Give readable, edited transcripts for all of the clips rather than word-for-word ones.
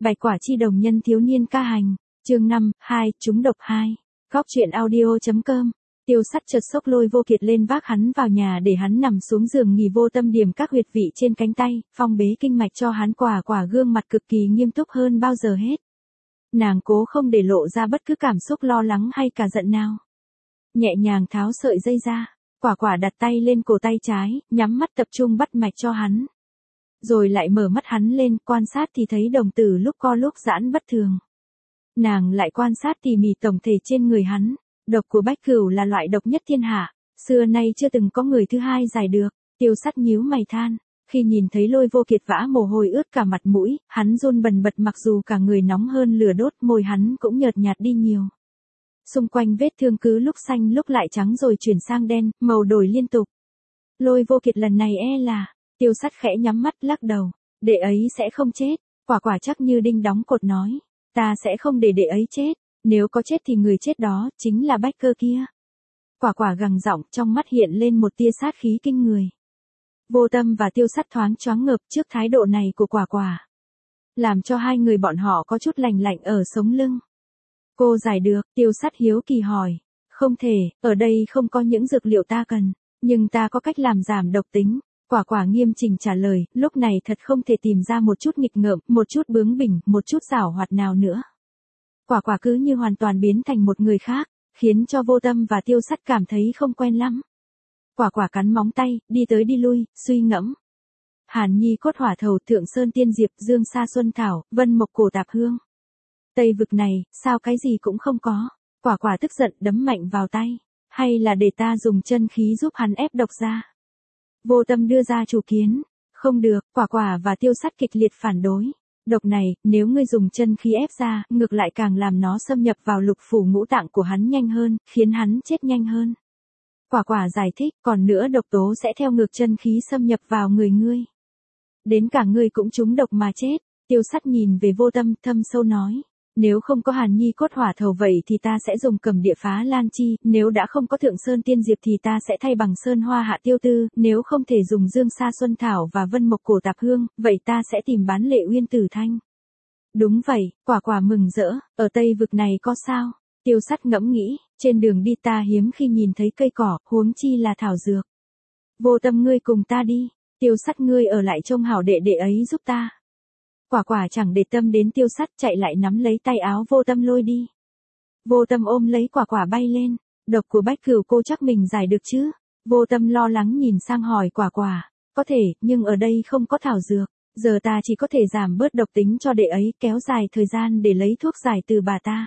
Bạch quả chi đồng nhân thiếu niên ca hành. Chương 5, 2, trúng độc 2. Góc truyện audio.com. Tiêu Sắt chợt xốc Lôi Vô Kiệt lên vác hắn vào nhà để hắn nằm xuống giường nghỉ, vô tâm điểm các huyệt vị trên cánh tay, phong bế kinh mạch cho hắn, quả gương mặt cực kỳ nghiêm túc hơn bao giờ hết. Nàng cố không để lộ ra bất cứ cảm xúc lo lắng hay cả giận nào. Nhẹ nhàng tháo sợi dây ra, quả đặt tay lên cổ tay trái, nhắm mắt tập trung bắt mạch cho hắn. Rồi lại mở mắt hắn lên, quan sát thì thấy đồng tử lúc co lúc giãn bất thường. Nàng lại quan sát tỉ mỉ tổng thể trên người hắn. Độc của Bách Cửu là loại độc nhất thiên hạ, xưa nay chưa từng có người thứ hai giải được. Tiêu Sắt nhíu mày than, khi nhìn thấy Lôi Vô Kiệt vã mồ hôi ướt cả mặt mũi, hắn run bần bật, mặc dù cả người nóng hơn lửa đốt, môi hắn cũng nhợt nhạt đi nhiều. Xung quanh vết thương cứ lúc xanh lúc lại trắng rồi chuyển sang đen, màu đổi liên tục. Lôi Vô Kiệt lần này là, Tiêu Sắt khẽ nhắm mắt lắc đầu, đệ ấy sẽ không chết. Quả chắc như đinh đóng cột nói, ta sẽ không để đệ ấy chết. Nếu có chết thì người chết đó chính là Bách Cơ kia. Quả gằn giọng, trong mắt hiện lên một tia sát khí kinh người. Vô Tâm và Tiêu Sắt thoáng choáng ngợp trước thái độ này của quả. Làm cho hai người bọn họ có chút lạnh lạnh ở sống lưng. Cô giải được, Tiêu Sắt hiếu kỳ hỏi. Không thể, ở đây không có những dược liệu ta cần, nhưng ta có cách làm giảm độc tính. Quả nghiêm chỉnh trả lời, lúc này thật không thể tìm ra một chút nghịch ngợm, một chút bướng bỉnh, một chút giảo hoạt nào nữa. Quả cứ như hoàn toàn biến thành một người khác, khiến cho Vô Tâm và Tiêu Sắt cảm thấy không quen lắm. Quả cắn móng tay, đi tới đi lui, suy ngẫm. Hàn Nhi Cốt Hỏa Thầu, Thượng Sơn Tiên Diệp, Dương Sa Xuân Thảo, Vân Mộc Cổ Tạp Hương. Tây vực này, sao cái gì cũng không có? Quả tức giận đấm mạnh vào tay. Hay là để ta dùng chân khí giúp hắn ép độc ra? Vô Tâm đưa ra chủ kiến. Không được, quả và Tiêu Sắt kịch liệt phản đối. Độc này, nếu ngươi dùng chân khí ép ra, ngược lại càng làm nó xâm nhập vào lục phủ ngũ tạng của hắn nhanh hơn, khiến hắn chết nhanh hơn. Quả giải thích, còn nữa độc tố sẽ theo ngược chân khí xâm nhập vào người ngươi. Đến cả ngươi cũng trúng độc mà chết. Tiêu Sắt nhìn về Vô Tâm, thâm sâu nói. Nếu không có Hàn Nhi Cốt Hỏa Thầu vậy thì ta sẽ dùng Cầm Địa Phá Lan Chi, nếu đã không có Thượng Sơn Tiên Diệp thì ta sẽ thay bằng Sơn Hoa Hạ Tiêu Tư, nếu không thể dùng Dương Sa Xuân Thảo và Vân Mộc Cổ Tạp Hương, vậy ta sẽ tìm Bán Lệ Uyên Tử Thanh. Đúng vậy, quả mừng rỡ, ở Tây vực này có sao? Tiêu Sắt ngẫm nghĩ, trên đường đi ta hiếm khi nhìn thấy cây cỏ, huống chi là thảo dược. Vô Tâm ngươi cùng ta đi, Tiêu Sắt ngươi ở lại trông hảo đệ ấy giúp ta. Quả chẳng để tâm đến Tiêu Sắt, chạy lại nắm lấy tay áo Vô Tâm lôi đi. Vô Tâm ôm lấy quả bay lên. Độc của Bách Cửu cô chắc mình giải được chứ? Vô Tâm lo lắng nhìn sang hỏi quả. Có thể, nhưng ở đây không có thảo dược. Giờ ta chỉ có thể giảm bớt độc tính cho đệ ấy, kéo dài thời gian để lấy thuốc giải từ bà ta.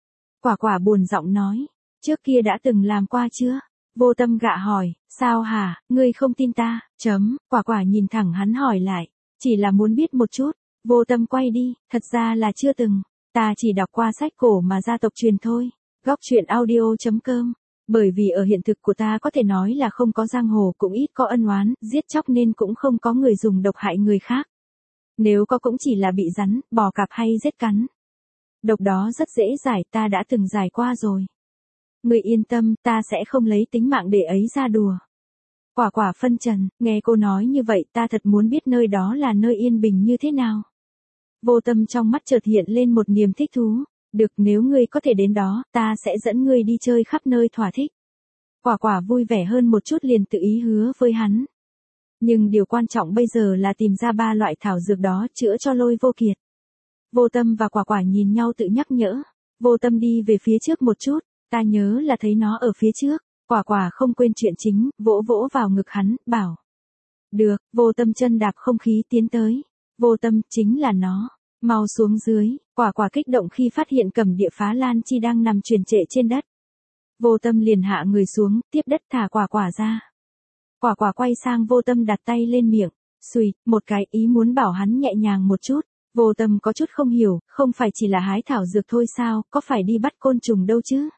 Quả buồn giọng nói. Trước kia đã từng làm qua chưa? Vô Tâm gạ hỏi. Sao hả, ngươi không tin ta? Quả nhìn thẳng hắn hỏi lại. Chỉ là muốn biết một chút. Vô Tâm quay đi, thật ra là chưa từng, ta chỉ đọc qua sách cổ mà gia tộc truyền thôi. Góc truyện audio.com. Bởi vì ở hiện thực của ta có thể nói là không có giang hồ, cũng ít có ân oán, giết chóc nên cũng không có người dùng độc hại người khác. Nếu có cũng chỉ là bị rắn, bò cạp hay giết cắn. Độc đó rất dễ giải, ta đã từng giải qua rồi. Ngươi yên tâm, ta sẽ không lấy tính mạng để ấy ra đùa. Quả phân trần, nghe cô nói như vậy ta thật muốn biết nơi đó là nơi yên bình như thế nào. Vô Tâm trong mắt chợt hiện lên một niềm thích thú. Được, nếu ngươi có thể đến đó, ta sẽ dẫn ngươi đi chơi khắp nơi thỏa thích. Quả vui vẻ hơn một chút liền tự ý hứa với hắn. Nhưng điều quan trọng bây giờ là tìm ra 3 loại thảo dược đó chữa cho Lôi Vô Kiệt. Vô Tâm và quả nhìn nhau tự nhắc nhở. Vô Tâm đi về phía trước một chút, ta nhớ là thấy nó ở phía trước. Quả không quên chuyện chính, vỗ vào ngực hắn, bảo. Được, Vô Tâm chân đạp không khí tiến tới. Vô Tâm, chính là nó. Mau xuống dưới. Quả kích động khi phát hiện Cầm Địa Phá Lan Chi đang nằm truyền trệ trên đất. Vô Tâm liền hạ người xuống, tiếp đất thả quả ra. Quả quay sang Vô Tâm đặt tay lên miệng. Xùi, một cái, ý muốn bảo hắn nhẹ nhàng một chút. Vô Tâm có chút không hiểu, không phải chỉ là hái thảo dược thôi sao, có phải đi bắt côn trùng đâu chứ?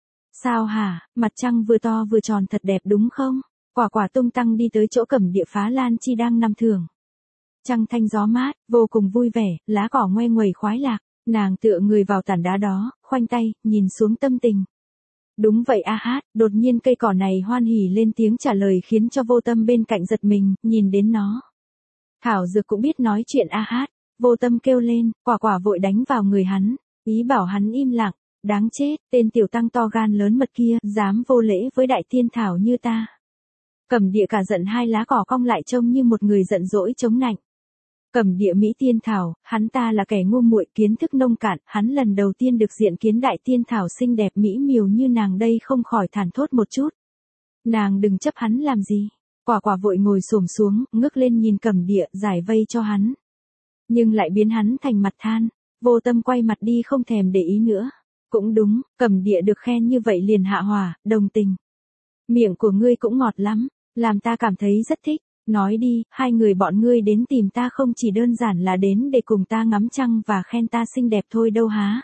Sao hả, mặt trăng vừa to vừa tròn thật đẹp đúng không? Quả tung tăng đi tới chỗ Cầm Địa Phá Lan Chi đang nằm thưởng. Trăng thanh gió mát, vô cùng vui vẻ, lá cỏ ngoe nguẩy khoái lạc, nàng tựa người vào tảng đá đó, khoanh tay, nhìn xuống tâm tình. Đúng vậy đột nhiên cây cỏ này hoan hỉ lên tiếng trả lời khiến cho Vô Tâm bên cạnh giật mình, nhìn đến nó. Thảo dược cũng biết nói chuyện Vô Tâm kêu lên, Quả Quả vội đánh vào người hắn, ý bảo hắn im lặng, đáng chết, tên tiểu tăng to gan lớn mật kia, dám vô lễ với đại tiên thảo như ta. Cẩm Địa cả giận, hai lá cỏ cong lại trông như một người giận dỗi chống nạnh. Cẩm Địa Mỹ tiên thảo, hắn ta là kẻ ngu muội, kiến thức nông cạn, hắn lần đầu tiên được diện kiến đại tiên thảo xinh đẹp mỹ miều như nàng đây không khỏi thản thốt một chút. Nàng đừng chấp hắn làm gì. Quả Quả vội ngồi xổm xuống, ngước lên nhìn Cẩm Địa, giải vây cho hắn. Nhưng lại biến hắn thành mặt than. Vô Tâm quay mặt đi không thèm để ý nữa. Cũng đúng, Cẩm Địa được khen như vậy liền hạ hỏa, đồng tình. Miệng của ngươi cũng ngọt lắm, làm ta cảm thấy rất thích. Nói đi, hai người bọn ngươi đến tìm ta không chỉ đơn giản là đến để cùng ta ngắm trăng và khen ta xinh đẹp thôi đâu há.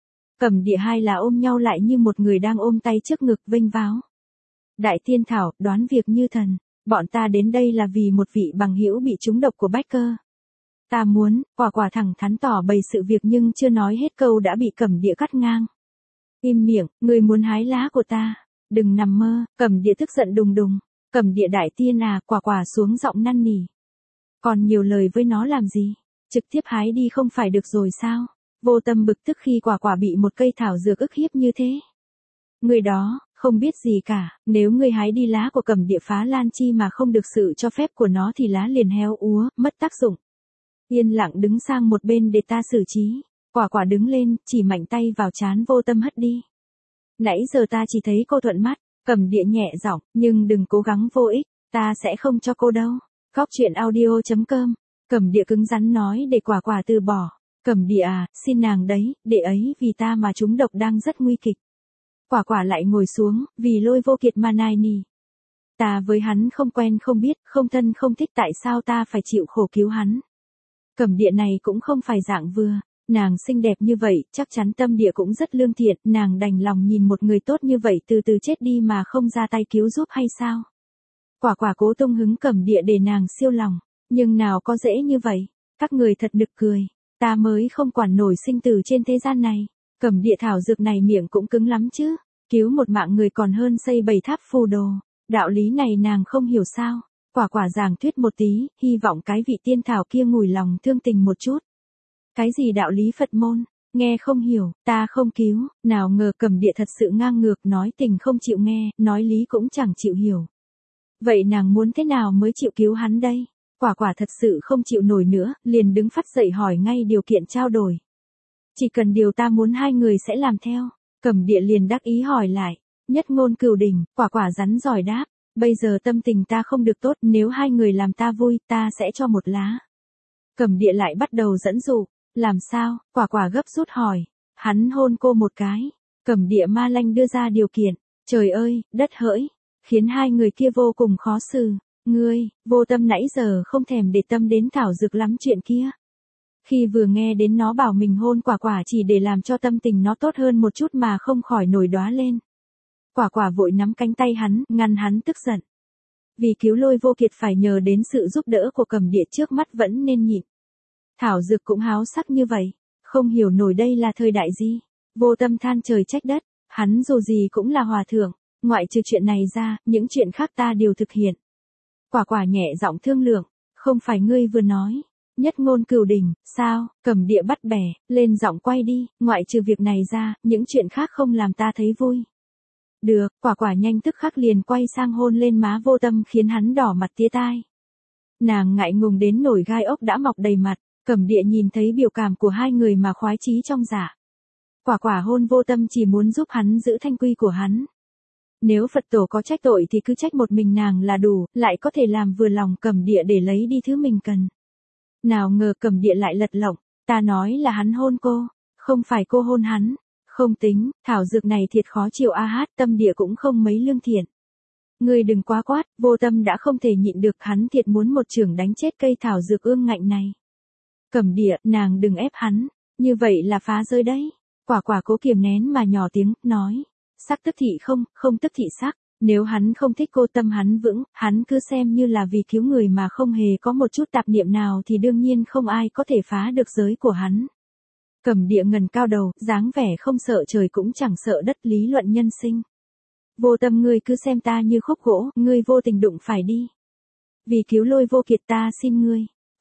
Cẩm Địa hai là ôm nhau lại như một người đang ôm tay trước ngực vênh váo. Đại tiên thảo, đoán việc như thần, bọn ta đến đây là vì một vị bằng hữu bị trúng độc của bách cơ. Ta muốn, Quả Quả thẳng thắn tỏ bày sự việc nhưng chưa nói hết câu đã bị Cẩm Địa cắt ngang. Im miệng, ngươi muốn hái lá của ta, đừng nằm mơ. Cẩm Địa tức giận đùng đùng. Cẩm Địa đại tiên à, Quả Quả xuống giọng năn nỉ. Còn nhiều lời với nó làm gì, trực tiếp hái đi không phải được rồi sao? Vô Tâm bực tức khi Quả Quả bị một cây thảo dược ức hiếp như thế. Người đó, không biết gì cả, nếu ngươi hái đi lá của Cẩm Địa phá lan chi mà không được sự cho phép của nó thì lá liền héo úa, mất tác dụng. Yên lặng đứng sang một bên để ta xử trí. Quả Quả đứng lên, chỉ mạnh tay vào trán Vô Tâm hất đi. Nãy giờ ta chỉ thấy cô thuận mắt. Cẩm Địa nhẹ giọng, nhưng đừng cố gắng vô ích, ta sẽ không cho cô đâu. Góc truyện audio.com. Cẩm Địa cứng rắn nói để Quả Quả từ bỏ. Cẩm Địa à, xin nàng đấy, để ấy vì ta mà chúng độc đang rất nguy kịch. Quả Quả lại ngồi xuống, vì Lôi Vô Kiệt mà nài nỉ. Ta với hắn không quen không biết, không thân không thích, tại sao ta phải chịu khổ cứu hắn. Cẩm Địa này cũng không phải dạng vừa. Nàng xinh đẹp như vậy, chắc chắn tâm địa cũng rất lương thiện, nàng đành lòng nhìn một người tốt như vậy từ từ chết đi mà không ra tay cứu giúp hay sao? Quả Quả cố tung hứng Cẩm Địa để nàng siêu lòng, nhưng nào có dễ như vậy, các người thật nực cười, ta mới không quản nổi sinh tử trên thế gian này. Cẩm Địa thảo dược này miệng cũng cứng lắm chứ, cứu một mạng người còn hơn xây 7 tháp phù đồ, đạo lý này nàng không hiểu sao? Quả Quả giảng thuyết một tí, hy vọng cái vị tiên thảo kia ngùi lòng thương tình một chút. Cái gì đạo lý Phật môn, nghe không hiểu, ta không cứu. Nào ngờ Cẩm Địa thật sự ngang ngược, nói tình không chịu nghe, nói lý cũng chẳng chịu hiểu. Vậy nàng muốn thế nào mới chịu cứu hắn đây? Quả Quả thật sự không chịu nổi nữa, liền đứng phắt dậy hỏi ngay điều kiện trao đổi. Chỉ cần điều ta muốn hai người sẽ làm theo. Cẩm Địa liền đắc ý hỏi lại. Nhất ngôn cửu đỉnh. Quả Quả rắn giỏi đáp. Bây giờ tâm tình ta không được tốt, nếu hai người làm ta vui, ta sẽ cho một lá. Cẩm Địa lại bắt đầu dẫn dụ. Làm sao? Quả Quả gấp rút hỏi. Hắn hôn cô một cái. Cẩm Địa ma lanh đưa ra điều kiện. Trời ơi, đất hỡi. Khiến hai người kia vô cùng khó xử. Ngươi, Vô Tâm nãy giờ không thèm để tâm đến thảo dược lắm chuyện kia. Khi vừa nghe đến nó bảo mình hôn Quả Quả chỉ để làm cho tâm tình nó tốt hơn một chút mà không khỏi nổi đóa lên. Quả Quả vội nắm cánh tay hắn, ngăn hắn tức giận. Vì cứu Lôi Vô Kiệt phải nhờ đến sự giúp đỡ của Cẩm Địa trước mắt vẫn nên nhịn. Thảo dược cũng háo sắc như vậy, không hiểu nổi đây là thời đại gì. Vô Tâm than trời trách đất, hắn dù gì cũng là hòa thượng, ngoại trừ chuyện này ra, những chuyện khác ta đều thực hiện. Quả Quả nhẹ giọng thương lượng, không phải ngươi vừa nói, nhất ngôn cửu đỉnh, sao? Cẩm Địa bắt bẻ, lên giọng quay đi, ngoại trừ việc này ra, những chuyện khác không làm ta thấy vui. Được, Quả Quả nhanh tức khắc liền quay sang hôn lên má Vô Tâm khiến hắn đỏ mặt tía tai. Nàng ngại ngùng đến nổi gai ốc đã mọc đầy mặt. Cẩm Địa nhìn thấy biểu cảm của hai người mà khoái chí trong dạ. Quả Quả hôn Vô Tâm chỉ muốn giúp hắn giữ thanh quy của hắn. Nếu Phật tổ có trách tội thì cứ trách một mình nàng là đủ, lại có thể làm vừa lòng Cẩm Địa để lấy đi thứ mình cần. Nào ngờ Cẩm Địa lại lật lọng, ta nói là hắn hôn cô, không phải cô hôn hắn. Không tính, thảo dược này thiệt khó chịu a hát, Tâm Địa cũng không mấy lương thiện. Ngươi đừng quá quát, Vô Tâm đã không thể nhịn được, hắn thiệt muốn một chưởng đánh chết cây thảo dược ương ngạnh này. Cẩm Địa, nàng đừng ép hắn, như vậy là phá rơi đấy. Quả Quả cố kiềm nén mà nhỏ tiếng, nói. Sắc tức thị không, không tức thị sắc, nếu hắn không thích cô, tâm hắn vững, hắn cứ xem như là vì cứu người mà không hề có một chút tạp niệm nào thì đương nhiên không ai có thể phá được giới của hắn. Cẩm Địa ngẩng cao đầu, dáng vẻ không sợ trời cũng chẳng sợ đất, lý luận nhân sinh. Vô Tâm, ngươi cứ xem ta như khúc gỗ, ngươi vô tình đụng phải đi. Vì cứu Lôi Vô Kiệt ta xin ngươi.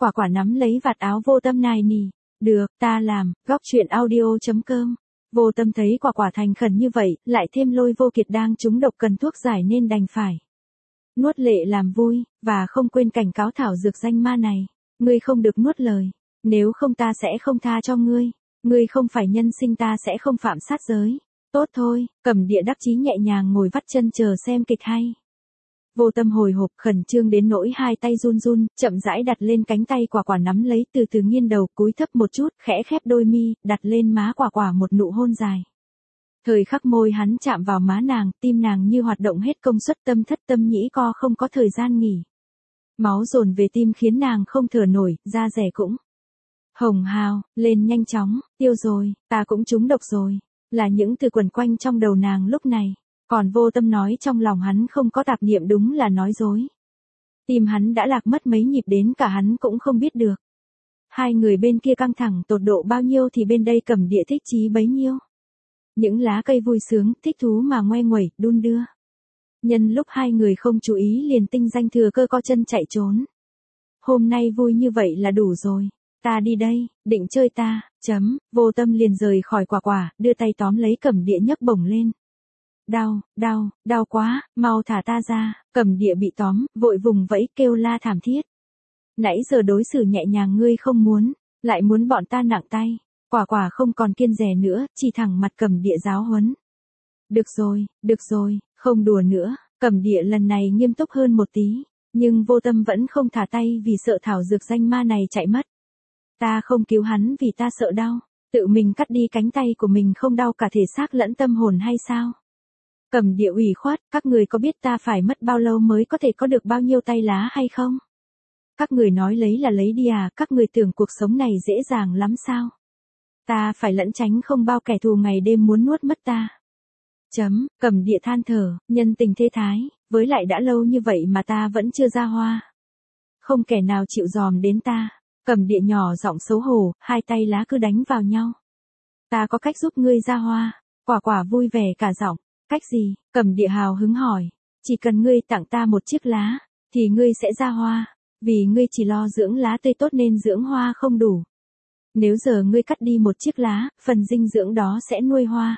Quả quả nắm lấy vạt áo Vô Tâm nài nỉ. Được, ta làm, góc chuyện audio.com. Vô Tâm thấy quả quả thành khẩn như vậy, lại thêm Lôi Vô Kiệt đang trúng độc cần thuốc giải nên đành phải nuốt lệ làm vui, và không quên cảnh cáo thảo dược danh ma này. Ngươi không được nuốt lời, nếu không ta sẽ không tha cho ngươi. Ngươi không phải nhân sinh ta sẽ không phạm sát giới. Tốt thôi, Cẩm Địa đắc chí nhẹ nhàng ngồi vắt chân chờ xem kịch hay. Vô Tâm hồi hộp khẩn trương đến nỗi hai tay run run, chậm rãi đặt lên cánh tay quả quả nắm lấy từ từ nghiêng đầu cúi thấp một chút, khẽ khép đôi mi, đặt lên má quả quả một nụ hôn dài. Thời khắc môi hắn chạm vào má nàng, tim nàng như hoạt động hết công suất tâm thất tâm nhĩ co không có thời gian nghỉ. Máu dồn về tim khiến nàng không thở nổi, da rẻ cũng hồng hào, lên nhanh chóng, tiêu rồi, ta cũng trúng độc rồi, là những từ quẩn quanh trong đầu nàng lúc này. Còn Vô Tâm nói trong lòng hắn không có tạp niệm đúng là nói dối. Tim hắn đã lạc mất mấy nhịp đến cả hắn cũng không biết được. Hai người bên kia căng thẳng tột độ bao nhiêu thì bên đây Cẩm Địa thích chí bấy nhiêu. Những lá cây vui sướng, thích thú mà ngoe nguẩy, đung đưa. Nhân lúc hai người không chú ý liền tinh danh thừa cơ co chân chạy trốn. Hôm nay vui như vậy là đủ rồi. Ta đi đây, định chơi ta, Vô Tâm liền rời khỏi quả quả, đưa tay tóm lấy Cẩm Địa nhấc bổng lên. Đau quá, mau thả ta ra. Cẩm Địa bị tóm, vội vùng vẫy kêu la thảm thiết. Nãy giờ đối xử nhẹ nhàng ngươi không muốn, lại muốn bọn ta nặng tay. Quả quả không còn kiêng dè nữa, chỉ thẳng mặt Cẩm Địa giáo huấn. Được rồi, không đùa nữa. Cẩm Địa lần này nghiêm túc hơn một tí, nhưng Vô Tâm vẫn không thả tay vì sợ thảo dược danh ma này chạy mất. Ta không cứu hắn vì ta sợ đau, tự mình cắt đi cánh tay của mình không đau cả thể xác lẫn tâm hồn hay sao? Cẩm Địa ủy khoát, các người có biết ta phải mất bao lâu mới có thể có được bao nhiêu tay lá hay không? Các người nói lấy là lấy đi à, các người tưởng cuộc sống này dễ dàng lắm sao? Ta phải lẩn tránh không bao kẻ thù ngày đêm muốn nuốt mất ta. Cẩm Địa than thở, nhân tình thế thái, với lại đã lâu như vậy mà ta vẫn chưa ra hoa. Không kẻ nào chịu dòm đến ta. Cẩm Địa nhỏ giọng xấu hổ, hai tay lá cứ đánh vào nhau. Ta có cách giúp ngươi ra hoa. Quả quả vui vẻ cả giọng. Cách gì? Cẩm Địa hào hứng hỏi. Chỉ cần ngươi tặng ta một chiếc lá, thì ngươi sẽ ra hoa. Vì ngươi chỉ lo dưỡng lá tươi tốt nên dưỡng hoa không đủ. Nếu giờ ngươi cắt đi một chiếc lá, phần dinh dưỡng đó sẽ nuôi hoa.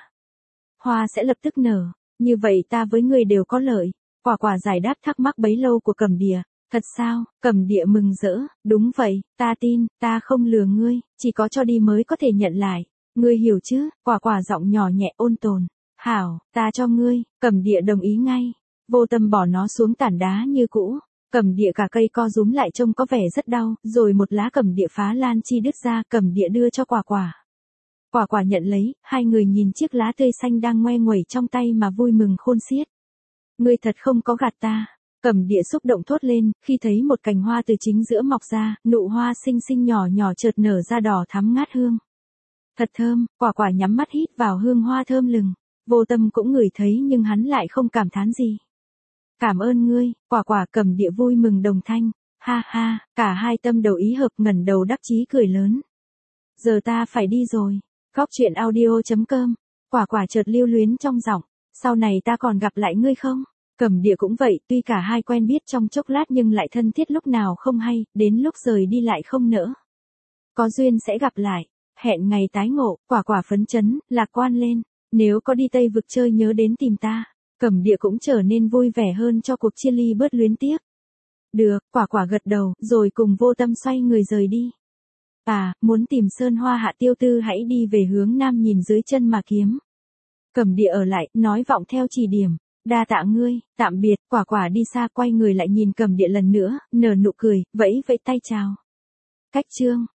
Hoa sẽ lập tức nở. Như vậy ta với ngươi đều có lợi. Quả quả giải đáp thắc mắc bấy lâu của Cẩm Địa. Thật sao? Cẩm Địa mừng rỡ. Đúng vậy, ta tin, ta không lừa ngươi, chỉ có cho đi mới có thể nhận lại. Ngươi hiểu chứ? Quả quả giọng nhỏ nhẹ ôn tồn. Hảo, ta cho ngươi. Cẩm Địa đồng ý ngay. Vô Tâm bỏ nó xuống tảng đá như cũ. Cẩm Địa cả cây co rúm lại trông có vẻ rất đau, rồi một lá Cẩm Địa phá lan chi đứt ra, Cẩm Địa đưa cho quả quả. Quả quả nhận lấy, hai người nhìn chiếc lá tươi xanh đang ngoe nguẩy trong tay mà vui mừng khôn xiết. Ngươi thật không có gạt ta. Cẩm Địa xúc động thốt lên, khi thấy một cành hoa từ chính giữa mọc ra, nụ hoa xinh xinh nhỏ nhỏ chợt nở ra đỏ thắm ngát hương. Thật thơm, quả quả nhắm mắt hít vào hương hoa thơm lừng. Vô Tâm cũng ngửi thấy nhưng hắn lại không cảm thán gì. Cảm ơn ngươi, quả quả. Cẩm Địa vui mừng đồng thanh. Ha ha, cả hai tâm đầu ý hợp ngẩng đầu đắc chí cười lớn. Giờ ta phải đi rồi. Góc chuyện audio.com. Quả quả chợt lưu luyến trong giọng. Sau này ta còn gặp lại ngươi không? Cẩm Địa cũng vậy, tuy cả hai quen biết trong chốc lát nhưng lại thân thiết lúc nào không hay, đến lúc rời đi lại không nỡ. Có duyên sẽ gặp lại, hẹn ngày tái ngộ. Quả quả phấn chấn, lạc quan lên. Nếu có đi Tây Vực chơi nhớ đến tìm ta. Cẩm Địa cũng trở nên vui vẻ hơn cho cuộc chia ly bớt luyến tiếc. Được, quả quả gật đầu, rồi cùng Vô Tâm xoay người rời đi. À, muốn tìm Sơn Hoa Hạ Tiêu Tư hãy đi về hướng nam nhìn dưới chân mà kiếm. Cẩm Địa ở lại, nói vọng theo chỉ điểm. Đa tạ ngươi, tạm biệt. Quả quả đi xa quay người lại nhìn Cẩm Địa lần nữa, nở nụ cười, vẫy vẫy tay chào. Cách chương.